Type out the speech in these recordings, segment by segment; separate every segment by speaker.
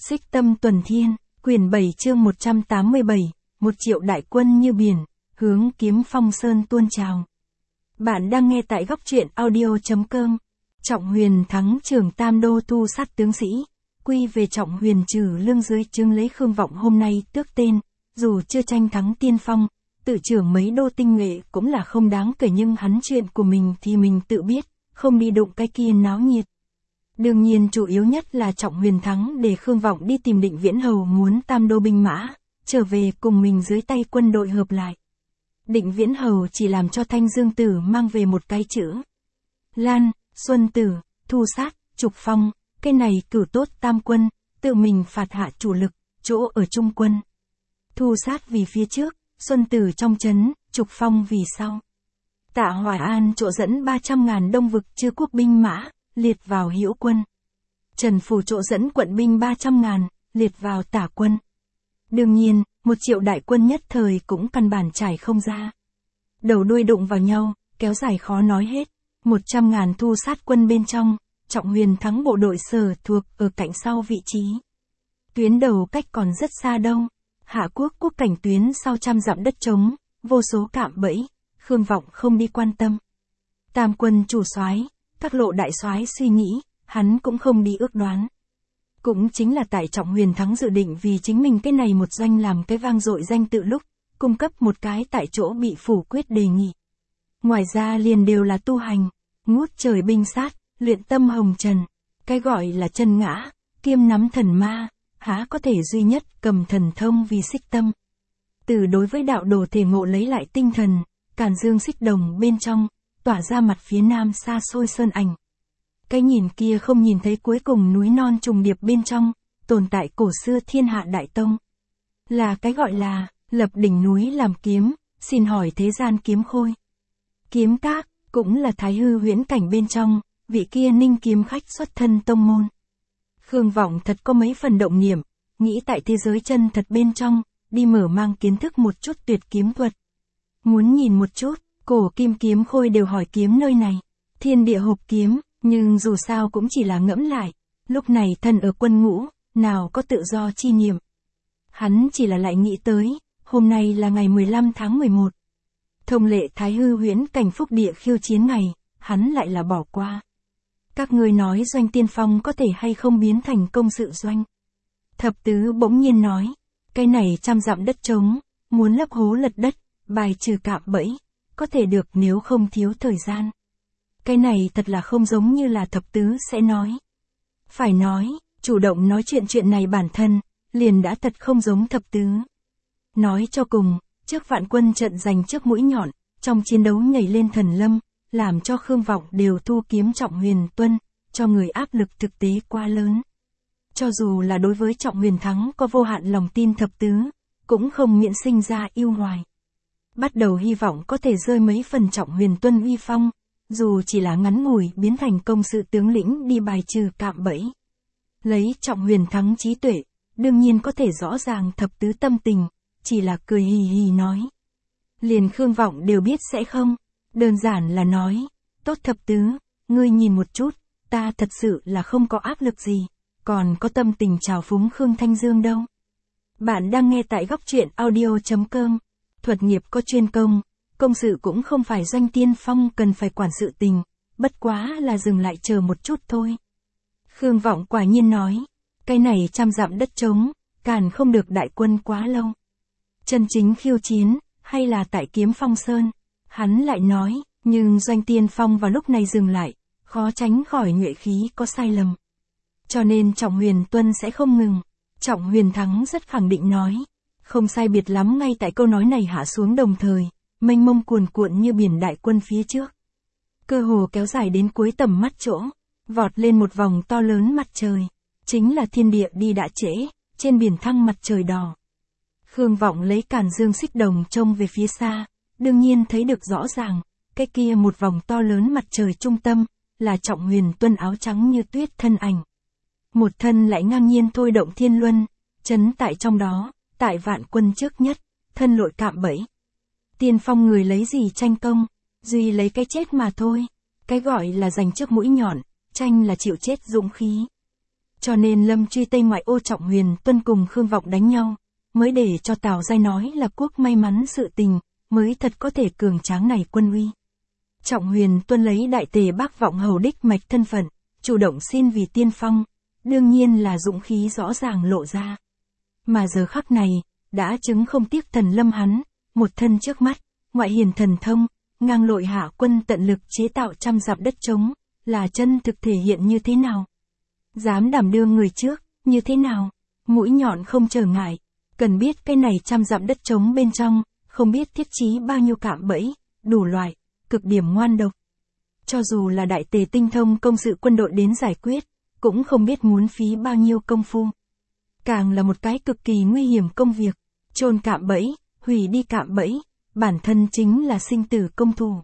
Speaker 1: Xích Tâm Tuần Thiên, quyển 7 chương 187, 1 triệu đại quân như biển, hướng Kiếm Phong Sơn tuôn trào. Bạn đang nghe tại góc truyện audio.com. Trọng Huyền thắng Trường Tam Đô thu sát tướng sĩ, quy về Trọng Huyền trừ lương dưới trướng lấy Khương Vọng hôm nay tước tên, dù chưa tranh thắng tiên phong, tự trưởng mấy đô tinh nhuệ cũng là không đáng kể, nhưng hắn chuyện của mình thì mình tự biết, không đi đụng cái kia náo nhiệt. Đương nhiên chủ yếu nhất là Trọng Huyền thắng để Khương Vọng đi tìm Định Viễn Hầu muốn Tam Đô binh mã, trở về cùng mình dưới tay quân đội hợp lại. Định Viễn Hầu chỉ làm cho Thanh Dương Tử mang về một cái chữ Lan, Xuân Tử, thu sát, trục phong, cái này cử tốt tam quân, tự mình phạt hạ chủ lực, chỗ ở trung quân. Thu sát vì phía trước, Xuân Tử trong trấn, trục phong vì sau. Tạ Hoài An chỗ dẫn 300.000 Đông Vực Chư Quốc binh mã, liệt vào Hữu quân. Trần Phù chỗ dẫn quận binh 300.000, liệt vào Tả quân. Đương nhiên, 1 triệu đại quân nhất thời cũng căn bản trải không ra. Đầu đuôi đụng vào nhau, kéo dài khó nói hết. 100.000 thu sát quân bên trong, Trọng Huyền thắng bộ đội Sở thuộc ở cạnh sau vị trí. Tuyến đầu cách còn rất xa đâu. Hạ Quốc quốc cảnh tuyến sau trăm dặm đất trống, vô số cạm bẫy, Khương Vọng không đi quan tâm. Tam quân chủ soái, các lộ đại soái suy nghĩ, hắn cũng không đi ước đoán. Cũng chính là tại Trọng Huyền thắng dự định vì chính mình cái này một doanh làm cái vang dội danh tự lúc, cung cấp một cái tại chỗ bị phủ quyết đề nghị. Ngoài ra liền đều là tu hành, ngút trời binh sát, luyện tâm hồng trần, cái gọi là chân ngã, kiêm nắm thần ma, há có thể duy nhất cầm thần thông vì xích tâm. Từ đối với đạo đồ thể ngộ lấy lại tinh thần, Càn Dương xích đồng bên trong, tỏa ra mặt phía nam xa xôi sơn ảnh. Cái nhìn kia không nhìn thấy cuối cùng núi non trùng điệp bên trong, tồn tại cổ xưa thiên hạ đại tông. Là cái gọi là, lập đỉnh núi làm kiếm, xin hỏi thế gian kiếm khôi. Kiếm các, cũng là thái hư huyễn cảnh bên trong, vị kia ninh kiếm khách xuất thân tông môn. Khương Vọng thật có mấy phần động niệm, nghĩ tại thế giới chân thật bên trong, đi mở mang kiến thức một chút tuyệt kiếm thuật. Muốn nhìn một chút, cổ kim kiếm khôi đều hỏi kiếm nơi này, thiên địa hộp kiếm, nhưng dù sao cũng chỉ là ngẫm lại, lúc này thân ở quân ngũ, nào có tự do chi niệm. Hắn chỉ là lại nghĩ tới, hôm nay là ngày 15 tháng 11. Thông lệ thái hư huyễn cảnh phúc địa khiêu chiến ngày, hắn lại là bỏ qua. Các ngươi nói doanh tiên phong có thể hay không biến thành công sự doanh. Thập tứ bỗng nhiên nói, cái này trăm dặm đất trống, muốn lấp hố lật đất, bài trừ cạm bẫy, có thể được nếu không thiếu thời gian. Cái này thật là không giống như là thập tứ sẽ nói. Phải nói, chủ động nói chuyện này bản thân, liền đã thật không giống thập tứ. Nói cho cùng, trước vạn quân trận giành trước mũi nhọn, trong chiến đấu nhảy lên thần lâm, làm cho Khương Vọng đều thu kiếm Trọng Huyền tuân, cho người áp lực thực tế quá lớn. Cho dù là đối với Trọng Huyền thắng có vô hạn lòng tin thập tứ, cũng không miễn sinh ra yêu hoài. Bắt đầu hy vọng có thể rơi mấy phần Trọng Huyền tuân uy phong, dù chỉ là ngắn ngủi biến thành công sự tướng lĩnh đi bài trừ cạm bẫy. Lấy Trọng Huyền thắng trí tuệ, đương nhiên có thể rõ ràng thập tứ tâm tình, chỉ là cười hì hì nói. Liền Khương Vọng đều biết sẽ không, đơn giản là nói, tốt thập tứ, ngươi nhìn một chút, ta thật sự là không có áp lực gì, còn có tâm tình trào phúng Khương Thanh Dương đâu. Bạn đang nghe tại góc truyện audio.com, thuật nghiệp có chuyên công sự cũng không phải doanh tiên phong cần phải quản sự tình, bất quá là dừng lại chờ một chút thôi. Khương Vọng quả nhiên nói, cái này trăm dặm đất trống, càn không được đại quân quá lâu. Chân chính khiêu chiến, hay là tại Kiếm Phong Sơn, hắn lại nói, nhưng doanh tiên phong vào lúc này dừng lại, khó tránh khỏi nhuệ khí có sai lầm. Cho nên Trọng Huyền tuân sẽ không ngừng. Trọng Huyền thắng rất khẳng định nói, không sai biệt lắm ngay tại câu nói này hạ xuống đồng thời, mênh mông cuồn cuộn như biển đại quân phía trước. Cơ hồ kéo dài đến cuối tầm mắt chỗ, vọt lên một vòng to lớn mặt trời, chính là thiên địa đi đã trễ, trên biển thăng mặt trời đỏ. Khương Vọng lấy Càn Dương xích đồng trông về phía xa, đương nhiên thấy được rõ ràng, cái kia một vòng to lớn mặt trời trung tâm, là Trọng Huyền tuân áo trắng như tuyết thân ảnh. Một thân lại ngang nhiên thôi động thiên luân, chấn tại trong đó, tại vạn quân trước nhất, thân lội cạm bẫy. Tiên phong người lấy gì tranh công, duy lấy cái chết mà thôi, cái gọi là giành trước mũi nhọn, tranh là chịu chết dũng khí. Cho nên Lâm Truy Tây ngoại ô Trọng Huyền Tuân cùng Khương Vọng đánh nhau, mới để cho Tào Giai nói là quốc may mắn sự tình, mới thật có thể cường tráng này quân uy. Trọng Huyền Tuân lấy đại tề Bác Vọng hầu đích mạch thân phận, chủ động xin vì tiên phong, đương nhiên là dũng khí rõ ràng lộ ra. Mà giờ khắc này, đã chứng không tiếc thần lâm hắn, một thân trước mắt, ngoại hiền thần thông, ngang lội hạ quân tận lực chế tạo trăm dặm đất trống, là chân thực thể hiện như thế nào? Dám đảm đương người trước, như thế nào? Mũi nhọn không trở ngại, cần biết cái này trăm dặm đất trống bên trong, không biết thiết trí bao nhiêu cạm bẫy, đủ loại, cực điểm ngoan độc. Cho dù là đại tề tinh thông công sự quân đội đến giải quyết, cũng không biết muốn phí bao nhiêu công phu. Càng là một cái cực kỳ nguy hiểm công việc, chôn cạm bẫy, hủy đi cạm bẫy, bản thân chính là sinh tử công thủ.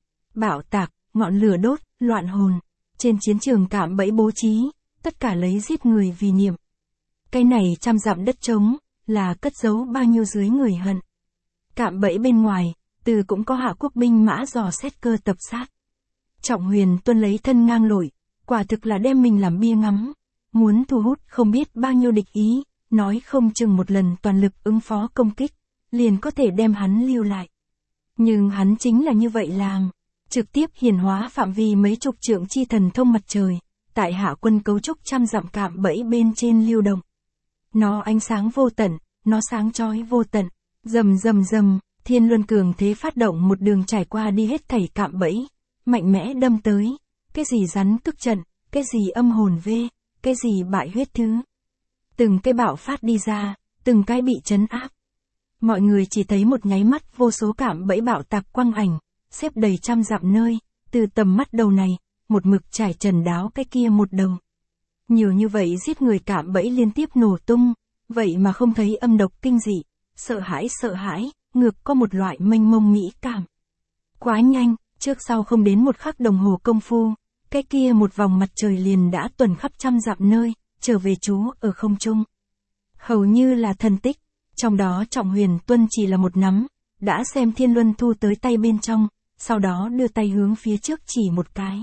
Speaker 1: Bạo tạc, ngọn lửa đốt, loạn hồn, trên chiến trường cạm bẫy bố trí, tất cả lấy giết người vì niệm. Cái này trăm dặm đất trống, là cất giấu bao nhiêu dưới người hận. Cạm bẫy bên ngoài, từ cũng có hạ quốc binh mã dò xét cơ tập sát. Trọng Huyền Tuân lấy thân ngang lội, quả thực là đem mình làm bia ngắm, muốn thu hút không biết bao nhiêu địch ý, nói không chừng một lần toàn lực ứng phó công kích, liền có thể đem hắn lưu lại. Nhưng hắn chính là như vậy làm, trực tiếp hiển hóa phạm vi mấy chục trượng chi thần thông mặt trời, tại hạ quân cấu trúc trăm dặm cạm bẫy bên trên lưu động. Nó ánh sáng vô tận, nó sáng chói vô tận, rầm rầm rầm, Thiên Luân cường thế phát động một đường trải qua đi hết thảy cạm bẫy, mạnh mẽ đâm tới, cái gì rắn cức trận, cái gì âm hồn vê, cái gì bại huyết thứ. Từng cái bạo phát đi ra, từng cái bị trấn áp. Mọi người chỉ thấy một nháy mắt vô số cạm bẫy bạo tạc quang ảnh, xếp đầy trăm dặm nơi, từ tầm mắt đầu này, một mực trải trần đáo cái kia một đầu. Nhiều như vậy giết người cạm bẫy liên tiếp nổ tung, vậy mà không thấy âm độc kinh dị, sợ hãi, ngược có một loại mênh mông mỹ cảm. Quá nhanh, trước sau không đến một khắc đồng hồ công phu, cái kia một vòng mặt trời liền đã tuần khắp trăm dặm nơi, trở về trú ở không trung. Hầu như là thần tích, trong đó Trọng Huyền Tuân chỉ là một nắm, đã xem Thiên Luân thu tới tay bên trong, sau đó đưa tay hướng phía trước chỉ một cái.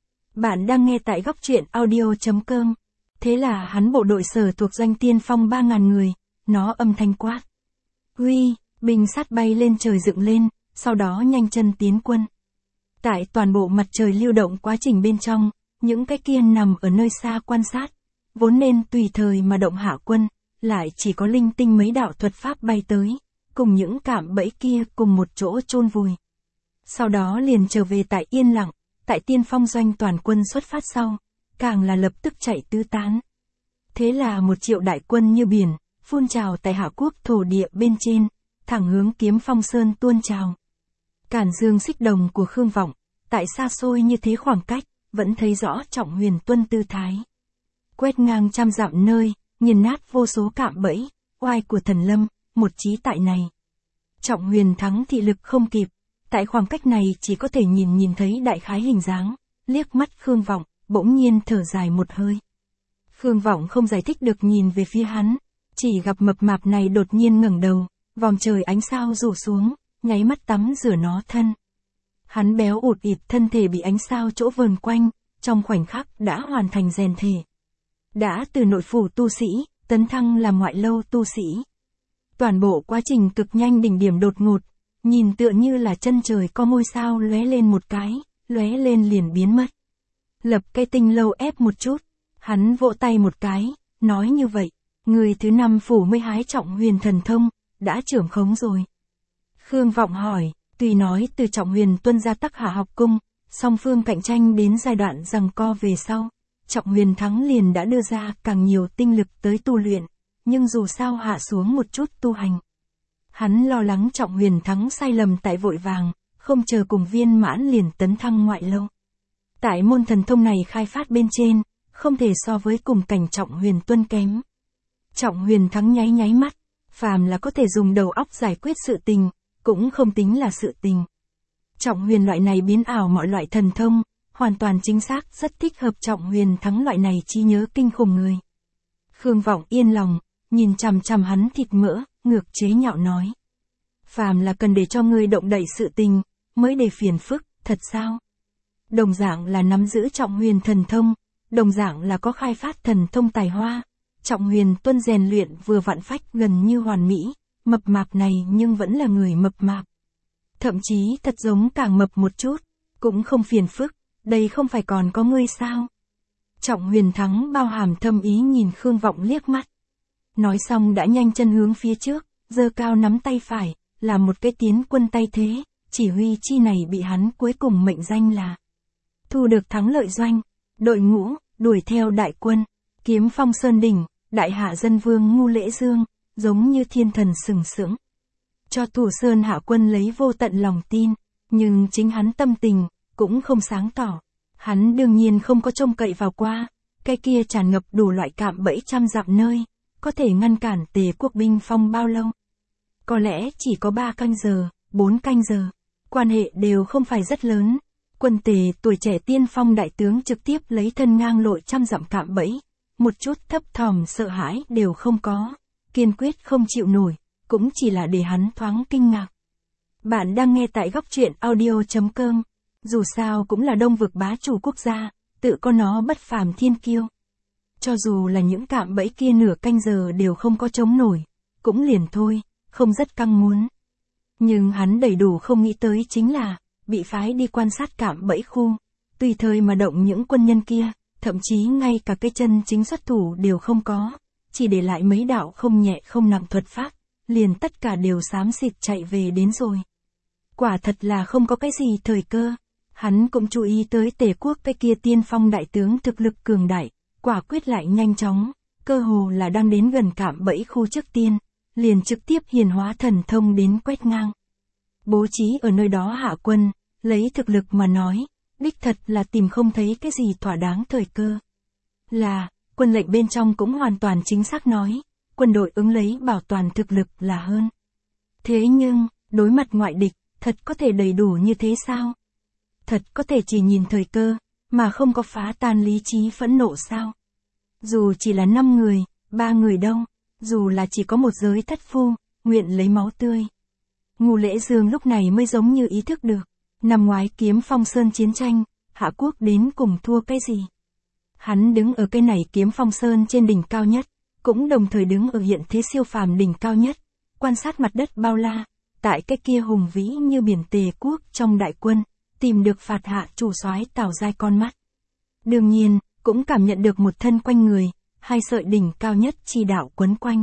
Speaker 1: Bạn đang nghe tại góc truyện audio.com. Thế là hắn bộ đội sở thuộc danh tiên phong 3.000 người, nó âm thanh quát. Uy, binh sát bay lên trời dựng lên, sau đó nhanh chân tiến quân. Tại toàn bộ mặt trời lưu động quá trình bên trong, những cái kia nằm ở nơi xa quan sát, vốn nên tùy thời mà động hạ quân, lại chỉ có linh tinh mấy đạo thuật pháp bay tới, cùng những cạm bẫy kia cùng một chỗ chôn vùi. Sau đó liền trở về tại yên lặng, tại tiên phong doanh toàn quân xuất phát sau, càng là lập tức chạy tứ tán. Thế là 1 triệu đại quân như biển, phun trào tại hạ quốc thổ địa bên trên, thẳng hướng Kiếm Phong Sơn tuôn trào. Cản dương xích đồng của Khương Vọng, tại xa xôi như thế khoảng cách, vẫn thấy rõ Trọng Huyền Tuân tư thái. Quét ngang trăm dặm nơi, nghiền nát vô số cạm bẫy, oai của thần lâm, một chí tại này. Trọng Huyền thắng thị lực không kịp, tại khoảng cách này chỉ có thể nhìn thấy đại khái hình dáng, liếc mắt Khương Vọng, bỗng nhiên thở dài một hơi. Khương Vọng không giải thích được nhìn về phía hắn, chỉ gặp mập mạp này đột nhiên ngẩng đầu, vòm trời ánh sao rủ xuống, nháy mắt tắm rửa nó thân. Hắn béo ụt ịt thân thể bị ánh sao chỗ vờn quanh, trong khoảnh khắc đã hoàn thành rèn thể. Đã từ nội phủ tu sĩ, tấn thăng làm ngoại lâu tu sĩ. Toàn bộ quá trình cực nhanh đỉnh điểm đột ngột, nhìn tựa như là chân trời có ngôi sao lóe lên một cái, lóe lên liền biến mất. Lập cái tinh lâu ép một chút, hắn vỗ tay một cái, nói như vậy, người thứ 5 phủ mới hái Trọng Huyền thần thông, đã trưởng khống rồi. Khương Vọng hỏi, tuy nói từ Trọng Huyền Tuân ra Tắc Hạ học cung, song phương cạnh tranh đến giai đoạn giằng co về sau, Trọng Huyền thắng liền đã đưa ra càng nhiều tinh lực tới tu luyện, nhưng dù sao hạ xuống một chút tu hành. Hắn lo lắng Trọng Huyền thắng sai lầm tại vội vàng, không chờ cùng viên mãn liền tấn thăng ngoại lâu. Tại môn thần thông này khai phát bên trên, không thể so với cùng cảnh Trọng Huyền Tuân kém. Trọng Huyền thắng nháy mắt, phàm là có thể dùng đầu óc giải quyết sự tình, cũng không tính là sự tình. Trọng Huyền loại này biến ảo mọi loại thần thông, hoàn toàn chính xác rất thích hợp Trọng Huyền thắng loại này trí nhớ kinh khủng người. Khương Vọng yên lòng, nhìn chằm chằm hắn thịt mỡ, ngược chế nhạo nói. Phàm là cần để cho ngươi động đậy sự tình, mới để phiền phức, thật sao? Đồng dạng là nắm giữ Trọng Huyền thần thông, đồng dạng là có khai phát thần thông tài hoa. Trọng Huyền Tuân rèn luyện vừa vặn phách gần như hoàn mỹ, mập mạp này nhưng vẫn là người mập mạp. Thậm chí thật giống càng mập một chút, cũng không phiền phức, đây không phải còn có ngươi sao? Trọng Huyền Thắng bao hàm thâm ý nhìn Khương Vọng liếc mắt. Nói xong đã nhanh chân hướng phía trước, giơ cao nắm tay phải, là một cái tiến quân tay thế, chỉ huy chi này bị hắn cuối cùng mệnh danh là thu được thắng lợi doanh, đội ngũ, đuổi theo đại quân, kiếm phong sơn đỉnh, đại hạ dân vương Ngu Lễ Dương, giống như thiên thần sừng sững. Cho Thủ Sơn hạ quân lấy vô tận lòng tin, nhưng chính hắn tâm tình, cũng không sáng tỏ. Hắn đương nhiên không có trông cậy vào qua, cái kia tràn ngập đủ loại cạm bẫy trăm dặm nơi, có thể ngăn cản Tề quốc binh phong bao lâu. Có lẽ chỉ có 3 canh giờ, 4 canh giờ, quan hệ đều không phải rất lớn. Quân Tề tuổi trẻ tiên phong đại tướng trực tiếp lấy thân ngang lội trăm dặm cạm bẫy, một chút thấp thỏm sợ hãi đều không có, kiên quyết không chịu nổi, cũng chỉ là để hắn thoáng kinh ngạc. Bạn đang nghe tại góc truyện audio.com, dù sao cũng là Đông vực bá chủ quốc gia, tự có nó bất phàm thiên kiêu. Cho dù là những cạm bẫy kia nửa canh giờ đều không có chống nổi, cũng liền thôi, không rất căng muốn. Nhưng hắn đầy đủ không nghĩ tới chính là, bị phái đi quan sát cạm bẫy khu, tùy thời mà động những quân nhân kia, thậm chí ngay cả cái chân chính xuất thủ đều không có, chỉ để lại mấy đạo không nhẹ không nặng thuật pháp, liền tất cả đều xám xịt chạy về đến rồi. Quả thật là không có cái gì thời cơ, hắn cũng chú ý tới Tề quốc cái kia tiên phong đại tướng thực lực cường đại, quả quyết lại nhanh chóng, cơ hồ là đang đến gần cạm bẫy khu trước tiên, liền trực tiếp hiển hóa thần thông đến quét ngang. Bố trí ở nơi đó hạ quân, lấy thực lực mà nói, đích thật là tìm không thấy cái gì thỏa đáng thời cơ. Là, quân lệnh bên trong cũng hoàn toàn chính xác nói, quân đội ứng lấy bảo toàn thực lực là hơn. Thế nhưng, đối mặt ngoại địch, thật có thể đầy đủ như thế sao? Thật có thể chỉ nhìn thời cơ, mà không có phá tan lý trí phẫn nộ sao? Dù chỉ là 5 người, 3 người đâu, dù là chỉ có một giới thất phu, nguyện lấy máu tươi. Ngu Lễ Dương lúc này mới giống như ý thức được, năm ngoái Kiếm Phong Sơn chiến tranh, Hạ quốc đến cùng thua cái gì? Hắn đứng ở cái này Kiếm Phong Sơn trên đỉnh cao nhất, cũng đồng thời đứng ở hiện thế siêu phàm đỉnh cao nhất, quan sát mặt đất bao la, tại cái kia hùng vĩ như biển Tề quốc trong đại quân, tìm được phạt hạ chủ soái Tào Giai con mắt. Đương nhiên, cũng cảm nhận được một thân quanh người, 2 sợi đỉnh cao nhất chi đạo quấn quanh.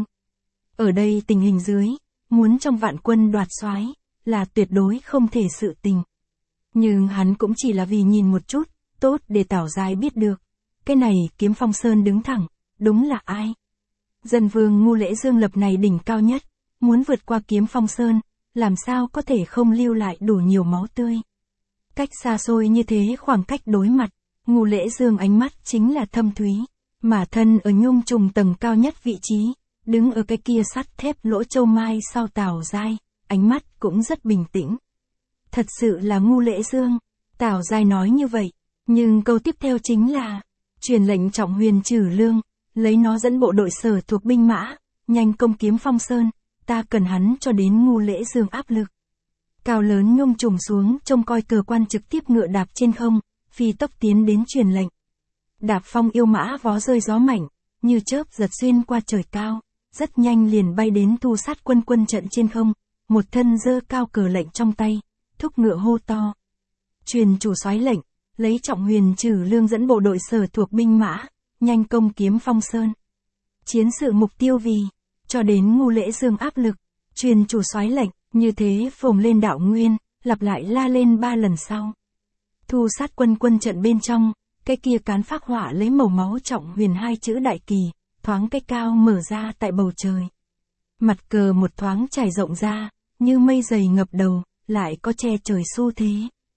Speaker 1: Ở đây tình hình dưới, muốn trong vạn quân đoạt soái là tuyệt đối không thể sự tình. Nhưng hắn cũng chỉ là vì nhìn một chút, tốt để Tào Giai biết được, cái này Kiếm Phong Sơn đứng thẳng, đúng là ai. Dân vương Ngu Lễ Dương lập này đỉnh cao nhất, muốn vượt qua Kiếm Phong Sơn, làm sao có thể không lưu lại đủ nhiều máu tươi. Cách xa xôi như thế khoảng cách đối mặt, Ngu Lễ Dương ánh mắt chính là thâm thúy, mà thân ở nhung trùng tầng cao nhất vị trí, đứng ở cái kia sắt thép lỗ châu mai sau Tào Giai, ánh mắt cũng rất bình tĩnh. Thật sự là Ngu Lễ Dương, Tào Giai nói như vậy, nhưng câu tiếp theo chính là, truyền lệnh Trọng Huyền trừ lương, lấy nó dẫn bộ đội sở thuộc binh mã, nhanh công Kiếm Phong Sơn, ta cần hắn cho đến Ngu Lễ Dương áp lực. Cao lớn nhung trùng xuống trông coi cờ quan trực tiếp ngựa đạp trên không, phi tốc tiến đến truyền lệnh. Đạp phong yêu mã vó rơi gió mạnh, như chớp giật xuyên qua trời cao, rất nhanh liền bay đến thu sát quân quân trận trên không, một thân giơ cao cờ lệnh trong tay, thúc ngựa hô to. Truyền chủ soái lệnh, lấy Trọng Huyền trừ lương dẫn bộ đội sở thuộc binh mã, nhanh công Kiếm Phong Sơn. Chiến sự mục tiêu vì, cho đến Ngu Lễ Dương áp lực, truyền chủ soái lệnh, như thế phồng lên đạo nguyên, lặp lại la lên 3 lần sau. Thu sát quân quân trận bên trong, cái kia cán phác họa lấy màu máu Trọng Huyền 2 chữ đại kỳ, thoáng cái cao mở ra tại bầu trời. Mặt cờ một thoáng trải rộng ra, như mây dày ngập đầu, lại có che trời xu thế.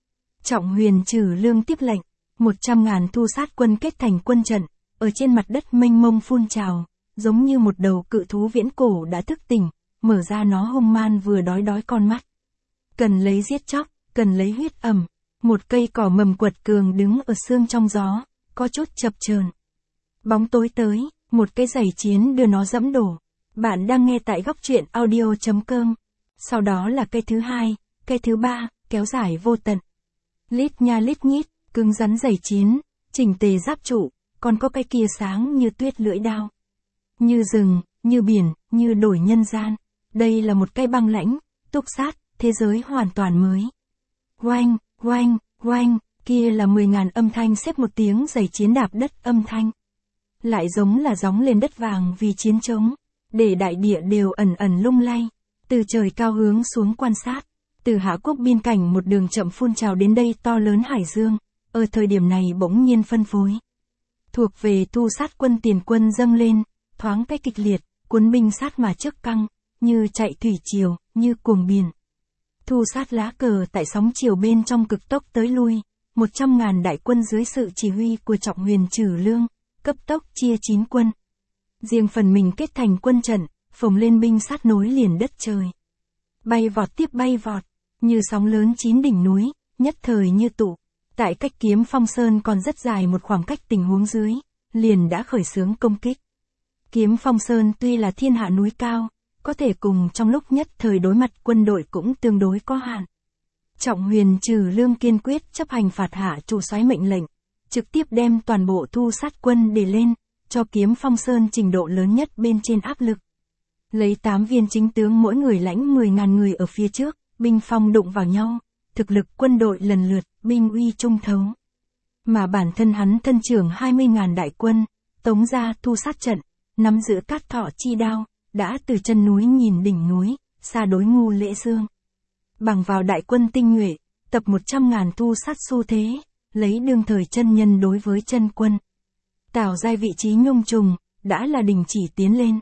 Speaker 1: Trọng Huyền trừ lương tiếp lệnh, 100.000 thu sát quân kết thành quân trận, ở trên mặt đất mênh mông phun trào, giống như một đầu cự thú viễn cổ đã thức tỉnh, mở ra nó hung man vừa đói con mắt. Cần lấy giết chóc, cần lấy huyết ẩm, một cây cỏ mầm quật cường đứng ở sương trong gió, có chút chập chờn. Bóng tối tới, một cái giày chiến đưa nó dẫm đổ. Bạn đang nghe tại góc truyện audio.com. Sau đó là cây thứ 2, cây thứ 3, kéo dài vô tận. Lít nha lít nhít, cứng rắn giày chiến, chỉnh tề giáp trụ, còn có cái kia sáng như tuyết lưỡi đao. Như rừng, như biển, như đổi nhân gian. Đây là một cái băng lãnh, túc sát, thế giới hoàn toàn mới. Oanh, oanh, oanh, kia là 10.000 âm thanh xếp một tiếng giày chiến đạp đất âm thanh. Lại giống là gióng lên đất vàng vì chiến trống, để đại địa đều ẩn ẩn lung lay. Từ trời cao hướng xuống quan sát, từ Hạ Quốc biên cảnh một đường chậm phun trào đến đây to lớn hải dương, ở thời điểm này bỗng nhiên phân phối. Thuộc về thu sát quân tiền quân dâng lên, thoáng cái kịch liệt, cuốn binh sát mà trước căng, như chạy thủy triều, như cuồng biển. Thu sát lá cờ tại sóng chiều bên trong cực tốc tới lui, 100.000 đại quân dưới sự chỉ huy của Trọng Huyền Trử Lương, cấp tốc chia 9 quân. Riêng phần mình kết thành quân trận, phồng lên binh sát nối liền đất trời. Bay vọt tiếp bay vọt, như sóng lớn 9 đỉnh núi, nhất thời như tụ. Tại cách Kiếm Phong Sơn còn rất dài một khoảng cách tình huống dưới, liền đã khởi xướng công kích. Kiếm Phong Sơn tuy là thiên hạ núi cao, có thể cùng trong lúc nhất thời đối mặt quân đội cũng tương đối có hạn. Trọng Huyền Trử Lương kiên quyết chấp hành phạt hạ chủ soái mệnh lệnh, trực tiếp đem toàn bộ thu sát quân để lên, cho Kiếm Phong Sơn trình độ lớn nhất bên trên áp lực. Lấy 8 viên chính tướng mỗi người lãnh 10.000 người ở phía trước, binh phong đụng vào nhau, thực lực quân đội lần lượt, binh uy trung thấu. Mà bản thân hắn thân trưởng 20.000 đại quân, tống ra thu sát trận, nắm giữ cát thọ chi đao, đã từ chân núi nhìn đỉnh núi, xa đối ngu lễ dương. Bằng vào đại quân tinh nhuệ, tập 100.000 thu sát xu thế, lấy đương thời chân nhân đối với chân quân. Tạo ra vị trí nhung trùng, đã là đình chỉ tiến lên.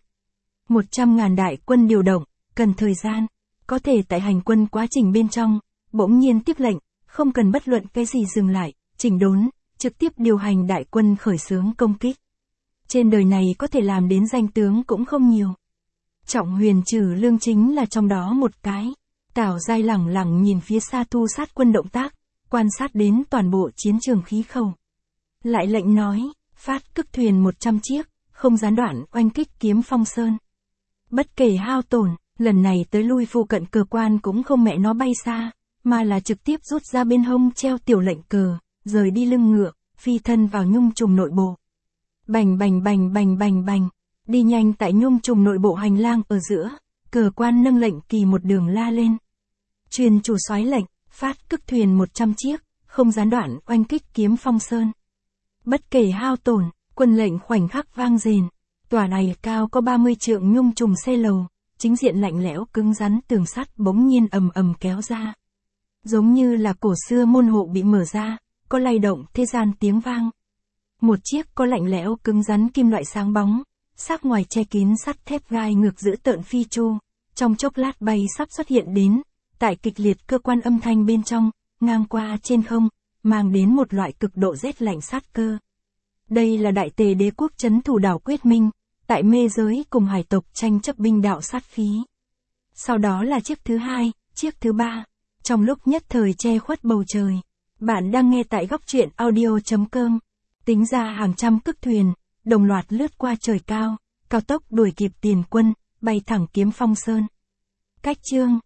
Speaker 1: 100.000 đại quân điều động, cần thời gian, có thể tại hành quân quá trình bên trong, bỗng nhiên tiếp lệnh, không cần bất luận cái gì dừng lại, chỉnh đốn, trực tiếp điều hành đại quân khởi xướng công kích. Trên đời này có thể làm đến danh tướng cũng không nhiều. Trọng Huyền Trử Lương chính là trong đó một cái. Tào Giai lẳng lặng nhìn phía xa thu sát quân động tác, quan sát đến toàn bộ chiến trường khí khẩu. Lại lệnh nói, phát cức thuyền 100 chiếc, không gián đoạn oanh kích Kiếm Phong Sơn. Bất kể hao tổn, lần này tới lui phụ cận cờ quan cũng không mẹ nó bay xa, mà là trực tiếp rút ra bên hông treo tiểu lệnh cờ, rời đi lưng ngựa, phi thân vào nhung trùng nội bộ. Bành bành bành bành bành bành, đi nhanh tại nhung trùng nội bộ hành lang ở giữa, cờ quan nâng lệnh kỳ một đường la lên. Truyền chủ soái lệnh, phát cức thuyền 100 chiếc, không gián đoạn oanh kích Kiếm Phong Sơn. Bất kể hao tổn, quân lệnh khoảnh khắc vang rền. Tòa này cao có 30 trượng nhung trùng xe lầu, chính diện lạnh lẽo cứng rắn tường sắt bỗng nhiên ầm ầm kéo ra. Giống như là cổ xưa môn hộ bị mở ra, có lay động thế gian tiếng vang. Một chiếc có lạnh lẽo cứng rắn kim loại sáng bóng, sắc ngoài che kín sắt thép gai ngược giữ tợn phi chu, trong chốc lát bay sắp xuất hiện đến, tại kịch liệt cơ quan âm thanh bên trong, ngang qua trên không, mang đến một loại cực độ rét lạnh sát cơ. Đây là đại tề đế quốc trấn thủ đảo Quyết Minh, tại mê giới cùng hải tộc tranh chấp binh đạo sát khí. Sau đó là chiếc thứ hai, chiếc thứ ba, trong lúc nhất thời che khuất bầu trời. Bạn đang nghe tại góc truyện audio.com. Tính ra hàng trăm cức thuyền, đồng loạt lướt qua trời cao, cao tốc đuổi kịp tiền quân, bay thẳng Kiếm Phong Sơn. Cách chương